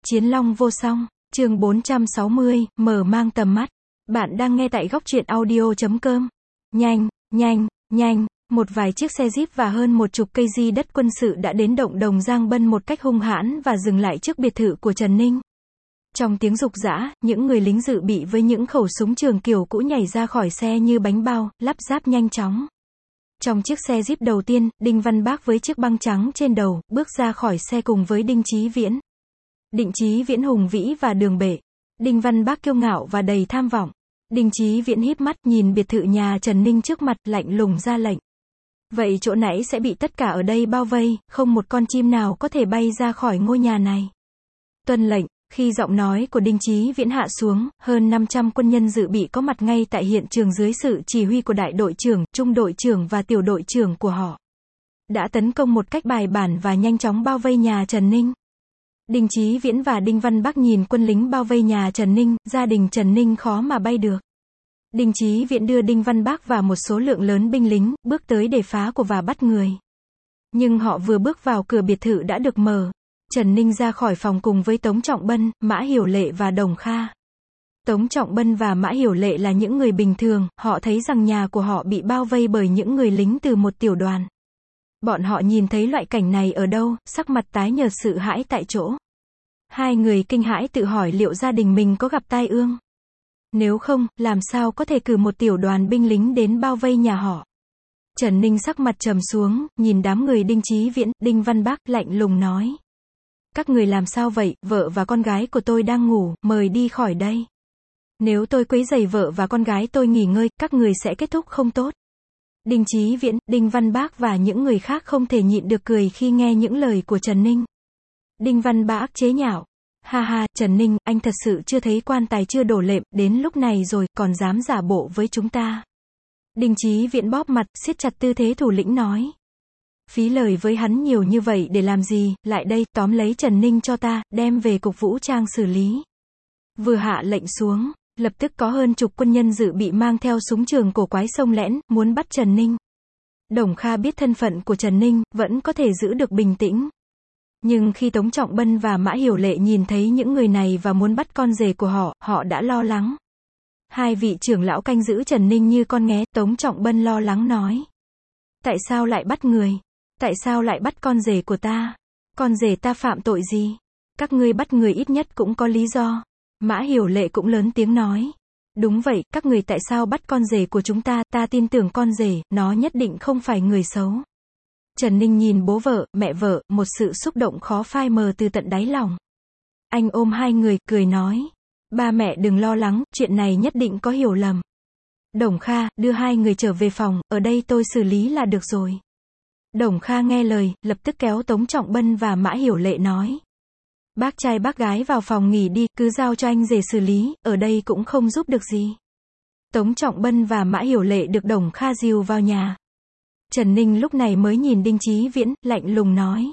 Chiến Long vô song, chương 460, mở mang tầm mắt. Bạn đang nghe tại góc truyện audio.com. Nhanh, nhanh, nhanh, một vài chiếc xe jeep và hơn một chục cây di đất quân sự đã đến động Đồng Giang Bân một cách hung hãn và dừng lại trước biệt thự của Trần Ninh. Trong tiếng rục rã, những người lính dự bị với những khẩu súng trường kiểu cũ nhảy ra khỏi xe như bánh bao, lắp ráp nhanh chóng. Trong chiếc xe jeep đầu tiên, Đinh Văn Bác với chiếc băng trắng trên đầu, bước ra khỏi xe cùng với Đinh Chí Viễn. Đinh Chí Viễn hùng vĩ và đường bệ. Đinh Văn Bác kiêu ngạo và đầy tham vọng. Đinh Chí Viễn híp mắt nhìn biệt thự nhà Trần Ninh trước mặt, lạnh lùng ra lệnh. Vậy chỗ nãy sẽ bị tất cả ở đây bao vây, không một con chim nào có thể bay ra khỏi ngôi nhà này. Tuân lệnh. Khi giọng nói của Đinh Chí Viễn hạ xuống, hơn 500 quân nhân dự bị có mặt ngay tại hiện trường dưới sự chỉ huy của đại đội trưởng, trung đội trưởng và tiểu đội trưởng của họ. Đã tấn công một cách bài bản và nhanh chóng bao vây nhà Trần Ninh. Đinh Chí Viễn và Đinh Văn Bắc nhìn quân lính bao vây nhà Trần Ninh, gia đình Trần Ninh khó mà bay được. Đinh Chí Viễn đưa Đinh Văn Bắc và một số lượng lớn binh lính, bước tới để phá của và bắt người. Nhưng họ vừa bước vào cửa biệt thự đã được mở. Trần Ninh ra khỏi phòng cùng với Tống Trọng Bân, Mã Hiểu Lệ và Đồng Kha. Tống Trọng Bân và Mã Hiểu Lệ là những người bình thường, họ thấy rằng nhà của họ bị bao vây bởi những người lính từ một tiểu đoàn. Bọn họ nhìn thấy loại cảnh này ở đâu, sắc mặt tái nhợt sự hãi tại chỗ. Hai người kinh hãi tự hỏi liệu gia đình mình có gặp tai ương. Nếu không, làm sao có thể cử một tiểu đoàn binh lính đến bao vây nhà họ. Trần Ninh sắc mặt trầm xuống, nhìn đám người Đinh Chí Viễn, Đinh Văn Bác, lạnh lùng nói. Các người làm sao vậy, vợ và con gái của tôi đang ngủ, mời đi khỏi đây. Nếu tôi quấy rầy vợ và con gái tôi nghỉ ngơi, các người sẽ kết thúc không tốt. Đinh Chí Viễn, Đinh Văn Bác và những người khác không thể nhịn được cười khi nghe những lời của Trần Ninh. Đinh Văn Bác chế nhạo. Ha ha, Trần Ninh, anh thật sự chưa thấy quan tài chưa đổ lệm, đến lúc này rồi, còn dám giả bộ với chúng ta. Đinh Chí Viễn bóp mặt, siết chặt tư thế thủ lĩnh nói. Phí lời với hắn nhiều như vậy để làm gì, lại đây, tóm lấy Trần Ninh cho ta, đem về cục vũ trang xử lý. Vừa hạ lệnh xuống, lập tức có hơn chục quân nhân dự bị mang theo súng trường cổ quái xông lẽn, muốn bắt Trần Ninh. Đồng Kha biết thân phận của Trần Ninh, vẫn có thể giữ được bình tĩnh. Nhưng khi Tống Trọng Bân và Mã Hiểu Lệ nhìn thấy những người này và muốn bắt con rể của họ, họ đã lo lắng. Hai vị trưởng lão canh giữ Trần Ninh như con nghé, Tống Trọng Bân lo lắng nói. Tại sao lại bắt người? Tại sao lại bắt con rể của ta? Con rể ta phạm tội gì? Các ngươi bắt người ít nhất cũng có lý do. Mã Hiểu Lệ cũng lớn tiếng nói. Đúng vậy, các người tại sao bắt con rể của chúng ta, ta tin tưởng con rể, nó nhất định không phải người xấu. Trần Ninh nhìn bố vợ, mẹ vợ, một sự xúc động khó phai mờ từ tận đáy lòng. Anh ôm hai người, cười nói. Ba mẹ đừng lo lắng, chuyện này nhất định có hiểu lầm. Đồng Kha, đưa hai người trở về phòng, ở đây tôi xử lý là được rồi. Đồng Kha nghe lời, lập tức kéo Tống Trọng Bân và Mã Hiểu Lệ nói. Bác trai bác gái vào phòng nghỉ đi, cứ giao cho anh rể xử lý, ở đây cũng không giúp được gì. Tống Trọng Bân và Mã Hiểu Lệ được Đồng Kha dìu vào nhà. Trần Ninh lúc này mới nhìn Đinh Chí Viễn, lạnh lùng nói.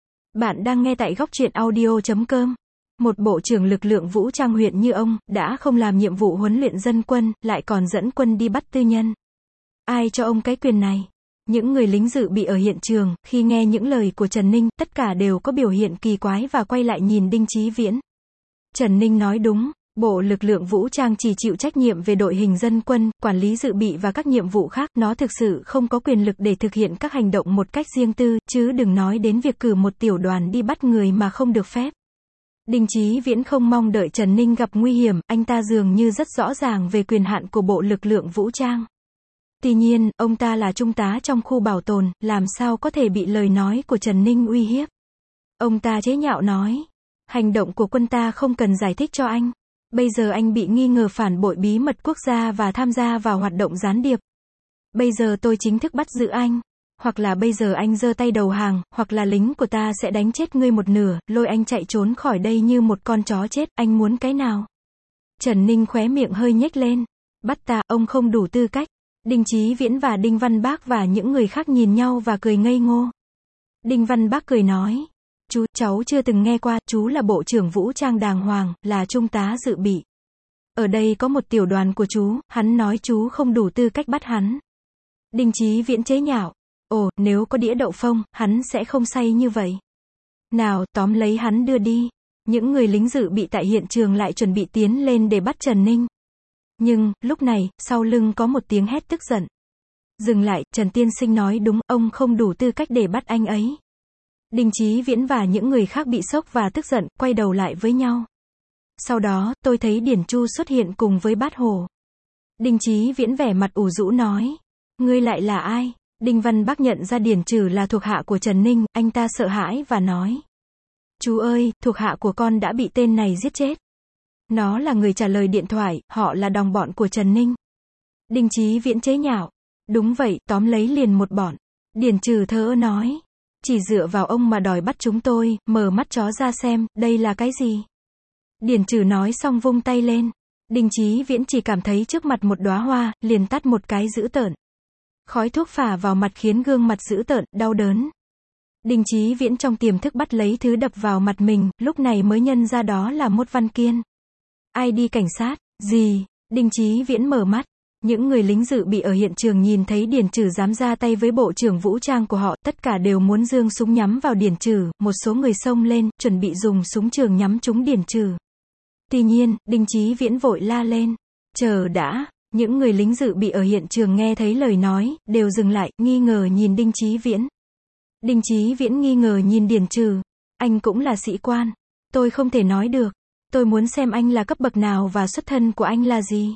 Bạn đang nghe tại góc truyện audio.com. Một bộ trưởng lực lượng vũ trang huyện như ông, đã không làm nhiệm vụ huấn luyện dân quân, lại còn dẫn quân đi bắt tư nhân. Ai cho ông cái quyền này? Những người lính dự bị ở hiện trường, khi nghe những lời của Trần Ninh, tất cả đều có biểu hiện kỳ quái và quay lại nhìn Đinh Chí Viễn. Trần Ninh nói đúng, bộ lực lượng vũ trang chỉ chịu trách nhiệm về đội hình dân quân, quản lý dự bị và các nhiệm vụ khác, nó thực sự không có quyền lực để thực hiện các hành động một cách riêng tư, chứ đừng nói đến việc cử một tiểu đoàn đi bắt người mà không được phép. Đinh Chí Viễn không mong đợi Trần Ninh gặp nguy hiểm, anh ta dường như rất rõ ràng về quyền hạn của bộ lực lượng vũ trang. Tuy nhiên, ông ta là trung tá trong khu bảo tồn, làm sao có thể bị lời nói của Trần Ninh uy hiếp. Ông ta chế nhạo nói. Hành động của quân ta không cần giải thích cho anh. Bây giờ anh bị nghi ngờ phản bội bí mật quốc gia và tham gia vào hoạt động gián điệp. Bây giờ tôi chính thức bắt giữ anh. Hoặc là bây giờ anh giơ tay đầu hàng, hoặc là lính của ta sẽ đánh chết ngươi một nửa, lôi anh chạy trốn khỏi đây như một con chó chết, anh muốn cái nào? Trần Ninh khóe miệng hơi nhếch lên. Bắt ta, ông không đủ tư cách. Đinh Chí Viễn và Đinh Văn Bác và những người khác nhìn nhau và cười ngây ngô. Đinh Văn Bác cười nói. Chú, cháu chưa từng nghe qua, chú là bộ trưởng vũ trang đàng hoàng, là trung tá dự bị. Ở đây có một tiểu đoàn của chú, hắn nói chú không đủ tư cách bắt hắn. Đinh Chí Viễn chế nhạo. Ồ, nếu có đĩa đậu phông, hắn sẽ không say như vậy. Nào, tóm lấy hắn đưa đi. những người lính dự bị tại hiện trường lại chuẩn bị tiến lên để bắt Trần Ninh. Nhưng, lúc này, sau lưng có một tiếng hét tức giận. Dừng lại, Trần Tiên Sinh nói đúng, ông không đủ tư cách để bắt anh ấy. Đinh Chí Viễn và những người khác bị sốc và tức giận, quay đầu lại với nhau. Sau đó, tôi thấy Điển Chu xuất hiện cùng với Bát Hồ. Đinh Chí Viễn vẻ mặt ủ rũ nói. Ngươi lại là ai? Đinh Văn Bắc nhận ra Điển Trừ là thuộc hạ của Trần Ninh, anh ta sợ hãi và nói. Chú ơi, thuộc hạ của con đã bị tên này giết chết. Nó là người trả lời điện thoại, họ là đồng bọn của Trần Ninh. Đinh Chí Viễn chế nhạo. Đúng vậy, tóm lấy liền một bọn. Điển Trừ thờ ơ nói. Chỉ dựa vào ông mà đòi bắt chúng tôi, mở mắt chó ra xem, đây là cái gì? Điển Trừ nói xong vung tay lên. Đinh Chí Viễn chỉ cảm thấy trước mặt một đóa hoa, liền tắt một cái dữ tợn. Khói thuốc phả vào mặt khiến gương mặt dữ tợn, đau đớn. Đinh Chí Viễn trong tiềm thức bắt lấy thứ đập vào mặt mình, lúc này mới nhân ra đó là Mốt Văn Kiên. Ai đi cảnh sát? Gì? Đinh Chí Viễn mở mắt. Những người lính dự bị ở hiện trường nhìn thấy Điển Trừ dám ra tay với bộ trưởng vũ trang của họ, tất cả đều muốn giương súng nhắm vào Điển Trừ, một số người xông lên, chuẩn bị dùng súng trường nhắm trúng Điển Trừ. Tuy nhiên, Đinh Chí Viễn vội la lên. Chờ đã. Những người lính dự bị ở hiện trường nghe thấy lời nói, đều dừng lại, nghi ngờ nhìn Đinh Chí Viễn. Đinh Chí Viễn nghi ngờ nhìn Điển Trừ. Anh cũng là sĩ quan. Tôi không thể nói được. Tôi muốn xem anh là cấp bậc nào và xuất thân của anh là gì.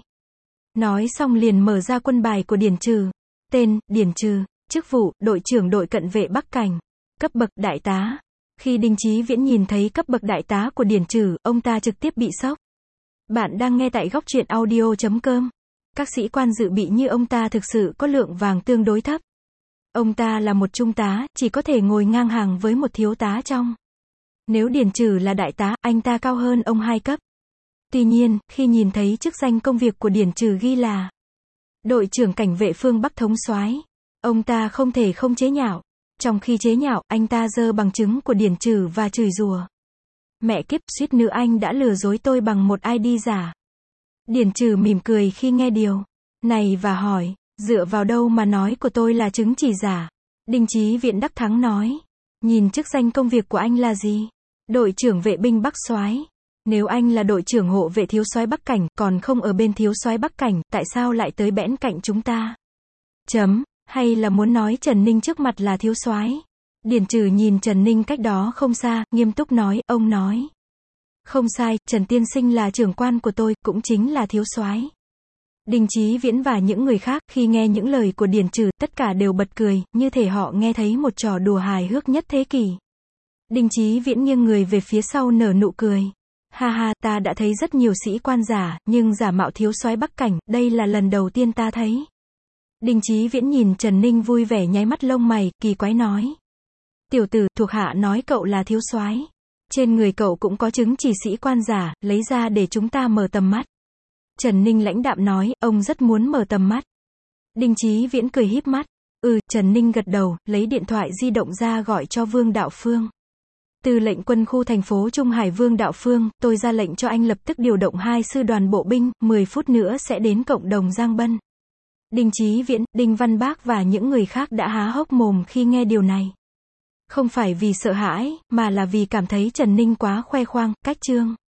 Nói xong liền mở ra quân bài của Điển Trừ. Tên, Điển Trừ. Chức vụ, đội trưởng đội cận vệ Bắc Cảnh. Cấp bậc, đại tá. Khi Đinh Chí Viễn nhìn thấy cấp bậc đại tá của Điển Trừ, ông ta trực tiếp bị sốc. Bạn đang nghe tại góc truyện audio.com. Các sĩ quan dự bị như ông ta thực sự có lượng vàng tương đối thấp. Ông ta là một trung tá, chỉ có thể ngồi ngang hàng với một thiếu tá trong. Nếu Điển Trừ là đại tá, anh ta cao hơn ông 2 cấp. Tuy nhiên, khi nhìn thấy chức danh công việc của Điển Trừ ghi là đội trưởng cảnh vệ phương Bắc thống soái, ông ta không thể không chế nhạo. Trong khi chế nhạo, anh ta giơ bằng chứng của Điển Trừ và chửi rủa. Mẹ kiếp, suýt nữa anh đã lừa dối tôi bằng một ID giả. Điển Trừ mỉm cười khi nghe điều này và hỏi, dựa vào đâu mà nói của tôi là chứng chỉ giả? Đinh Chí Viễn đắc thắng nói, nhìn chức danh công việc của anh là gì? Đội trưởng vệ binh Bắc soái. Nếu anh là đội trưởng hộ vệ thiếu soái Bắc Cảnh, còn không ở bên thiếu soái Bắc Cảnh, tại sao lại tới bẽn cạnh chúng ta? Hay là muốn nói Trần Ninh trước mặt là thiếu soái? Điển Trừ nhìn Trần Ninh cách đó không xa, nghiêm túc nói, ông nói. Không sai, Trần Tiên Sinh là trưởng quan của tôi, cũng chính là thiếu soái. Đinh Chí Viễn và những người khác, khi nghe những lời của Điển Trừ, tất cả đều bật cười, như thể họ nghe thấy một trò đùa hài hước nhất thế kỷ. Đinh Chí Viễn nghiêng người về phía sau nở nụ cười. Ha ha, ta đã thấy rất nhiều sĩ quan giả, nhưng giả mạo thiếu soái Bắc Cảnh, đây là lần đầu tiên ta thấy. Đinh Chí Viễn nhìn Trần Ninh vui vẻ nháy mắt lông mày, kỳ quái nói. Tiểu tử, thuộc hạ nói cậu là thiếu soái. Trên người cậu cũng có chứng chỉ sĩ quan giả, lấy ra để chúng ta mở tầm mắt. Trần Ninh lãnh đạm nói, ông rất muốn mở tầm mắt. Đinh Chí Viễn cười híp mắt. Trần Ninh gật đầu, lấy điện thoại di động ra gọi cho Vương Đạo Phương. Tư lệnh quân khu thành phố Trung Hải Vương Đạo Phương, tôi ra lệnh cho anh lập tức điều động 2 sư đoàn bộ binh, 10 phút nữa sẽ đến cộng đồng Giang Bân. Đinh Chí Viễn, Đinh Văn Bác và những người khác đã há hốc mồm khi nghe điều này. Không phải vì sợ hãi, mà là vì cảm thấy Trần Ninh quá khoe khoang, cách trương.